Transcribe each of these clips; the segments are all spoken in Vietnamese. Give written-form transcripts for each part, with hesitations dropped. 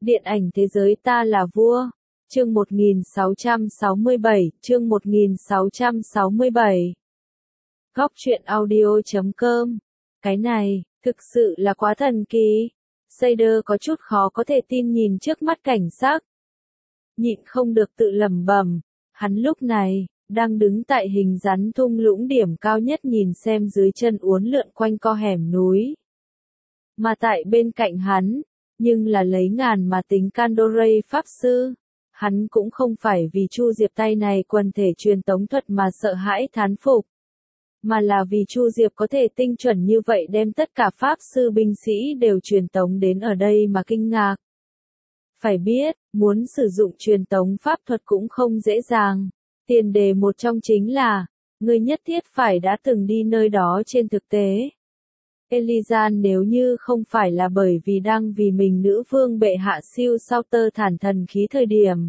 Điện ảnh thế giới ta là vua. Chương 1667. Góc truyện audio.com. Cái này, thực sự là quá thần kỳ. Seider có chút khó có thể tin nhìn trước mắt cảnh sắc. Nhịn không được tự lẩm bẩm, hắn lúc này, đang đứng tại hình rắn thung lũng điểm cao nhất nhìn xem dưới chân uốn lượn quanh co hẻm núi. Mà tại bên cạnh hắn, nhưng là lấy ngàn mà tính Candoray Pháp Sư. Hắn cũng không phải vì Chu Diệp tay này quần thể truyền tống thuật mà sợ hãi thán phục. Mà là vì Chu Diệp có thể tinh chuẩn như vậy đem tất cả Pháp Sư binh sĩ đều truyền tống đến ở đây mà kinh ngạc. Phải biết, muốn sử dụng truyền tống pháp thuật cũng không dễ dàng. Tiền đề một trong chính là, người nhất thiết phải đã từng đi nơi đó trên thực tế. Elizan nếu như không phải là bởi vì đang vì mình nữ vương bệ hạ siêu sao tơ thản thần khí thời điểm.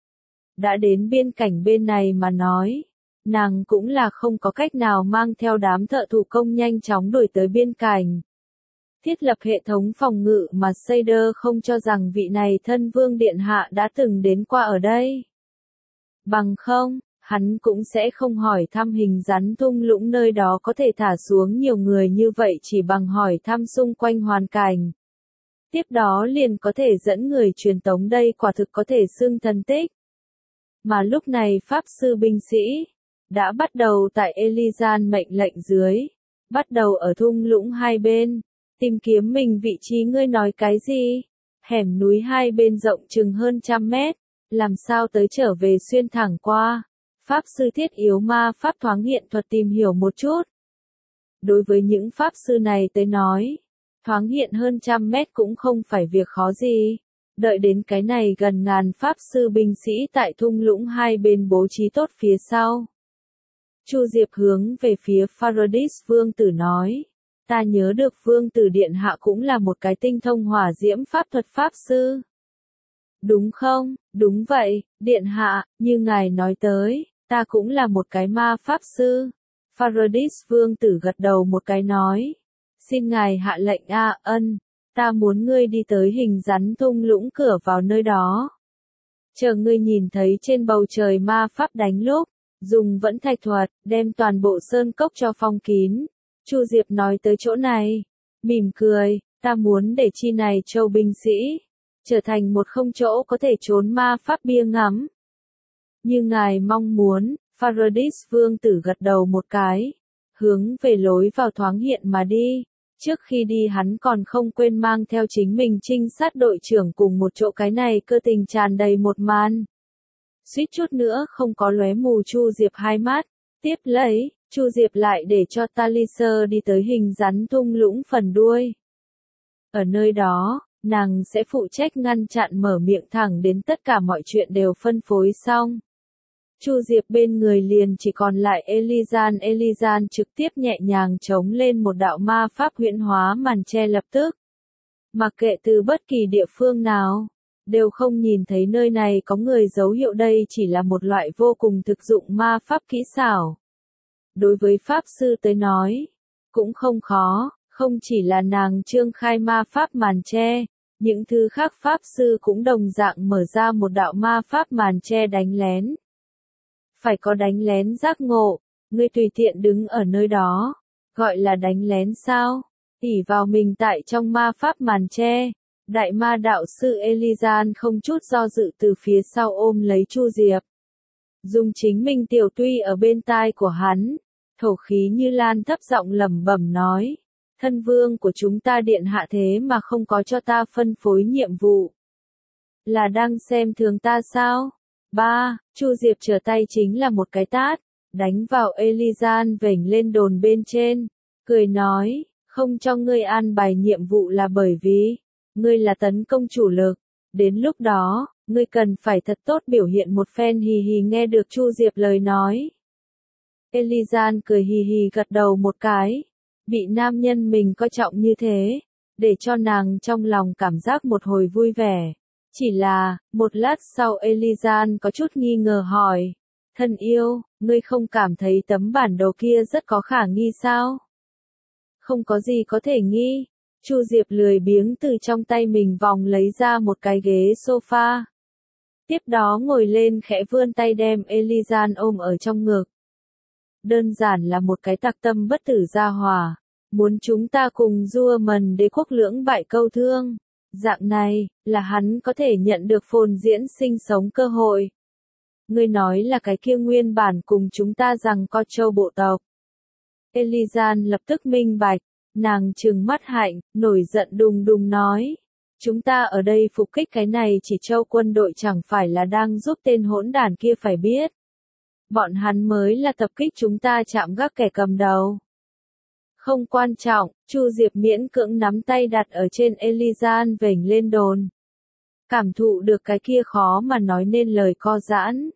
Đã đến biên cảnh bên này mà nói, nàng cũng là không có cách nào mang theo đám thợ thủ công nhanh chóng đuổi tới biên cảnh. Thiết lập hệ thống phòng ngự mà Seider không cho rằng vị này thân vương điện hạ đã từng đến qua ở đây. Bằng không, hắn cũng sẽ không hỏi thăm hình rắn thung lũng nơi đó có thể thả xuống nhiều người như vậy chỉ bằng hỏi thăm xung quanh hoàn cảnh. Tiếp đó liền có thể dẫn người truyền tống đây quả thực có thể xưng thần tích. Mà lúc này Pháp Sư binh sĩ đã bắt đầu tại Elizan mệnh lệnh dưới, bắt đầu ở thung lũng hai bên, tìm kiếm mình vị trí. Ngươi nói cái gì? Hẻm núi hai bên rộng chừng hơn 100 mét, làm sao tới trở về xuyên thẳng qua? Pháp Sư thiết yếu ma pháp thoáng hiện thuật tìm hiểu một chút. Đối với những Pháp Sư này tới nói, thoáng hiện hơn 100 mét cũng không phải việc khó gì. Đợi đến cái này gần ngàn Pháp Sư binh sĩ tại thung lũng hai bên bố trí tốt phía sau. Chu Diệp hướng về phía Faradis vương tử nói, ta nhớ được vương tử điện hạ cũng là một cái tinh thông hỏa diễm pháp thuật Pháp Sư. Đúng không? Đúng vậy, điện hạ, như ngài nói tới, ta cũng là một cái ma Pháp Sư. Faradis vương tử gật đầu một cái nói, xin ngài hạ lệnh ân. Ta muốn ngươi đi tới hình rắn thung lũng cửa vào nơi đó. Chờ ngươi nhìn thấy trên bầu trời ma pháp đánh lúc, dùng vẫn thạch thuật, đem toàn bộ sơn cốc cho phong kín. Chu Diệp nói tới chỗ này, mỉm cười, ta muốn để chi này châu binh sĩ, trở thành một không chỗ có thể trốn ma pháp bia ngắm. Như ngài mong muốn, Faradis vương tử gật đầu một cái, hướng về lối vào thoáng hiện mà đi. Trước khi đi hắn còn không quên mang theo chính mình trinh sát đội trưởng cùng một chỗ cái này cơ tình tràn đầy một màn. Suýt chút nữa không có lóe mù Chu Diệp hai mắt. Tiếp lấy, Chu Diệp lại để cho Taliser đi tới hình rắn thung lũng phần đuôi. Ở nơi đó, nàng sẽ phụ trách ngăn chặn mở miệng thẳng đến tất cả mọi chuyện đều phân phối xong. Chu Diệp bên người liền chỉ còn lại Elizan. Elizan trực tiếp nhẹ nhàng chống lên một đạo ma pháp huyễn hóa màn che lập tức. Mặc kệ từ bất kỳ địa phương nào, đều không nhìn thấy nơi này có người, dấu hiệu đây chỉ là một loại vô cùng thực dụng ma pháp kỹ xảo. Đối với Pháp Sư tới nói, cũng không khó, không chỉ là nàng trương khai ma pháp màn che, những thứ khác Pháp Sư cũng đồng dạng mở ra một đạo ma pháp màn che đánh lén. Phải có đánh lén giác ngộ, ngươi tùy tiện đứng ở nơi đó, gọi là đánh lén sao? Ỷ vào mình tại trong ma pháp màn che, đại ma đạo sư Elizan không chút do dự từ phía sau ôm lấy Chu Diệp. Dùng chính mình tiểu tuy ở bên tai của hắn, thổ khí như lan thấp giọng lẩm bẩm nói, thân vương của chúng ta điện hạ thế mà không có cho ta phân phối nhiệm vụ. Là đang xem thường ta sao? Chu Diệp trở tay chính là một cái tát, đánh vào Elizan vểnh lên đồn bên trên, cười nói, không cho ngươi an bài nhiệm vụ là bởi vì, ngươi là tấn công chủ lực, đến lúc đó, ngươi cần phải thật tốt biểu hiện một phen. Hì hì. Nghe được Chu Diệp lời nói, Elizan cười hì hì gật đầu một cái, bị nam nhân mình coi trọng như thế, để cho nàng trong lòng cảm giác một hồi vui vẻ. Chỉ là, một lát sau Elizan có chút nghi ngờ hỏi, thân yêu, ngươi không cảm thấy tấm bản đồ kia rất có khả nghi sao? Không có gì có thể nghi. Chu Diệp lười biếng từ trong tay mình vòng lấy ra một cái ghế sofa. Tiếp đó ngồi lên khẽ vươn tay đem Elizan ôm ở trong ngực. Đơn giản là một cái tặc tâm bất tử gia hỏa. Muốn chúng ta cùng Dua Mần đế quốc lưỡng bại câu thương. Dạng này, là hắn có thể nhận được phồn diễn sinh sống cơ hội. Ngươi nói là cái kia nguyên bản cùng chúng ta rằng co châu bộ tộc. Elizan lập tức minh bạch, nàng trừng mắt hạnh, nổi giận đùng đùng nói. Chúng ta ở đây phục kích cái này chỉ châu quân đội chẳng phải là đang giúp tên hỗn đản kia phải biết. Bọn hắn mới là tập kích chúng ta chạm gác kẻ cầm đầu. Không quan trọng, Chu Diệp miễn cưỡng nắm tay đặt ở trên Elizan vểnh lên đồn. Cảm thụ được cái kia khó mà nói nên lời co giãn.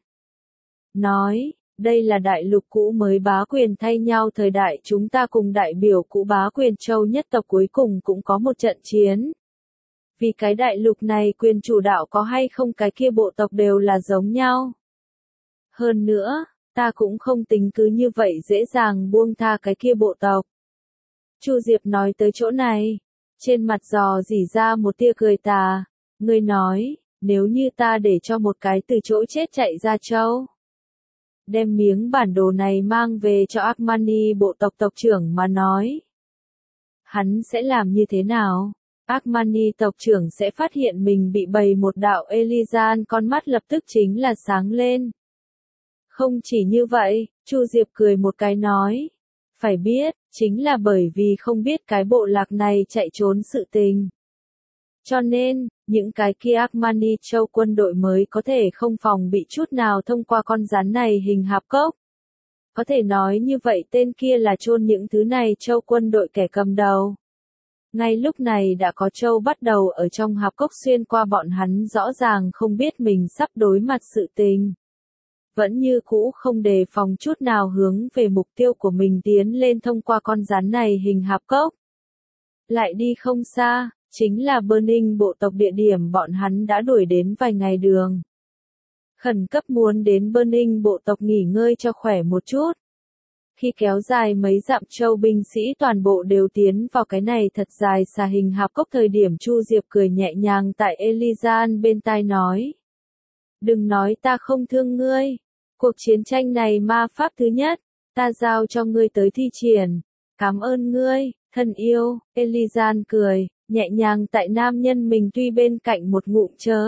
Nói, đây là đại lục cũ mới bá quyền thay nhau thời đại chúng ta cùng đại biểu cũ bá quyền châu nhất tộc cuối cùng cũng có một trận chiến. Vì cái đại lục này quyền chủ đạo có hay không cái kia bộ tộc đều là giống nhau. Hơn nữa, ta cũng không tính cứ như vậy dễ dàng buông tha cái kia bộ tộc. Chu Diệp nói tới chỗ này, trên mặt dò dỉ ra một tia cười tà, ngươi nói, nếu như ta để cho một cái từ chỗ chết chạy ra châu. Đem miếng bản đồ này mang về cho Armani bộ tộc tộc trưởng mà nói. Hắn sẽ làm như thế nào? Armani tộc trưởng sẽ phát hiện mình bị bày một đạo Elizan con mắt lập tức chính là sáng lên. Không chỉ như vậy, Chu Diệp cười một cái nói. Phải biết, chính là bởi vì không biết cái bộ lạc này chạy trốn sự tình. Cho nên, những cái kia Armani châu quân đội mới có thể không phòng bị chút nào thông qua con rắn này hình hạp cốc. Có thể nói như vậy tên kia là chôn những thứ này châu quân đội kẻ cầm đầu. Ngay lúc này đã có châu bắt đầu ở trong hạp cốc xuyên qua bọn hắn rõ ràng không biết mình sắp đối mặt sự tình. Vẫn như cũ không đề phòng chút nào hướng về mục tiêu của mình tiến lên thông qua con rắn này hình hạp cốc. Lại đi không xa, chính là Burning bộ tộc địa điểm bọn hắn đã đuổi đến vài ngày đường. Khẩn cấp muốn đến Burning bộ tộc nghỉ ngơi cho khỏe một chút. Khi kéo dài mấy dặm châu binh sĩ toàn bộ đều tiến vào cái này thật dài xà hình hạp cốc thời điểm Chu Diệp cười nhẹ nhàng tại Elizan bên tai nói. Đừng nói ta không thương ngươi. Cuộc chiến tranh này ma pháp thứ nhất, ta giao cho ngươi tới thi triển. Cảm ơn ngươi, thân yêu, Elizan cười, nhẹ nhàng tại nam nhân mình tuy bên cạnh một ngụm chớ.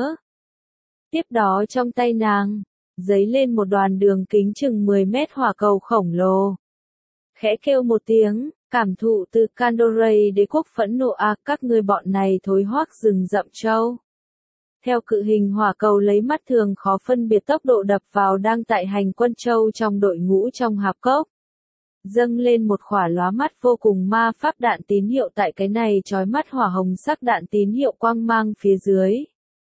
Tiếp đó trong tay nàng, giấy lên một đoàn đường kính chừng 10 mét hỏa cầu khổng lồ. Khẽ kêu một tiếng, cảm thụ từ Candoray đế quốc phẫn nộ các ngươi bọn này thối hoác rừng rậm châu. Theo cự hình hỏa cầu lấy mắt thường khó phân biệt tốc độ đập vào đang tại hành quân châu trong đội ngũ trong hạp cốc. Dâng lên một khỏa lóa mắt vô cùng ma pháp đạn tín hiệu tại cái này chói mắt hỏa hồng sắc đạn tín hiệu quang mang phía dưới.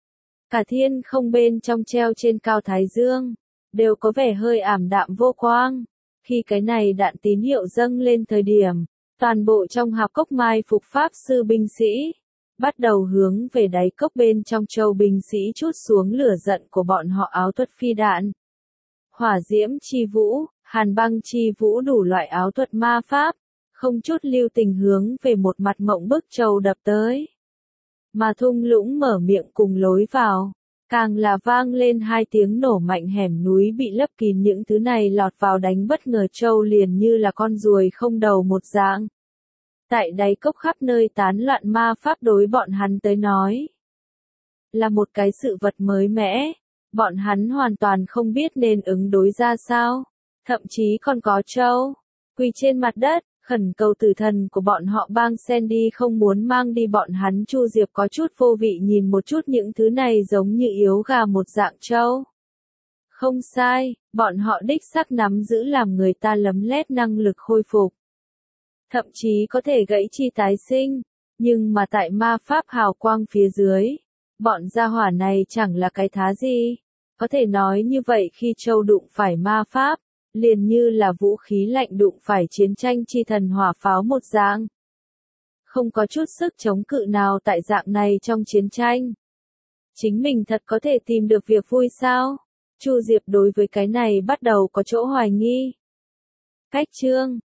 Cả thiên không bên trong treo trên cao thái dương, đều có vẻ hơi ảm đạm vô quang. Khi cái này đạn tín hiệu dâng lên thời điểm, toàn bộ trong hạp cốc mai phục pháp sư binh sĩ, bắt đầu hướng về đáy cốc bên trong châu binh sĩ trút xuống lửa giận của bọn họ áo thuật phi đạn. Hỏa diễm chi vũ, hàn băng chi vũ đủ loại áo thuật ma pháp, không chút lưu tình hướng về một mặt mộng bức châu đập tới. Mà thung lũng mở miệng cùng lối vào, càng là vang lên hai tiếng nổ mạnh hẻm núi bị lấp kín những thứ này lọt vào đánh bất ngờ châu liền như là con ruồi không đầu một dạng. Tại đáy cốc khắp nơi tán loạn ma pháp đối bọn hắn tới nói. Là một cái sự vật mới mẻ, bọn hắn hoàn toàn không biết nên ứng đối ra sao. Thậm chí còn có châu, quỳ trên mặt đất, khẩn cầu tử thần của bọn họ bang Sandy không muốn mang đi bọn hắn. Chu Diệp có chút vô vị nhìn một chút những thứ này giống như yếu gà một dạng châu. Không sai, bọn họ đích xác nắm giữ làm người ta lấm lét năng lực khôi phục. Thậm chí có thể gãy chi tái sinh, nhưng mà tại ma pháp hào quang phía dưới, bọn gia hỏa này chẳng là cái thá gì. Có thể nói như vậy khi châu đụng phải ma pháp, liền như là vũ khí lạnh đụng phải chiến tranh chi thần hỏa pháo một dạng. Không có chút sức chống cự nào tại dạng này trong chiến tranh. Chính mình thật có thể tìm được việc vui sao? Chu Diệp đối với cái này bắt đầu có chỗ hoài nghi. Cách chương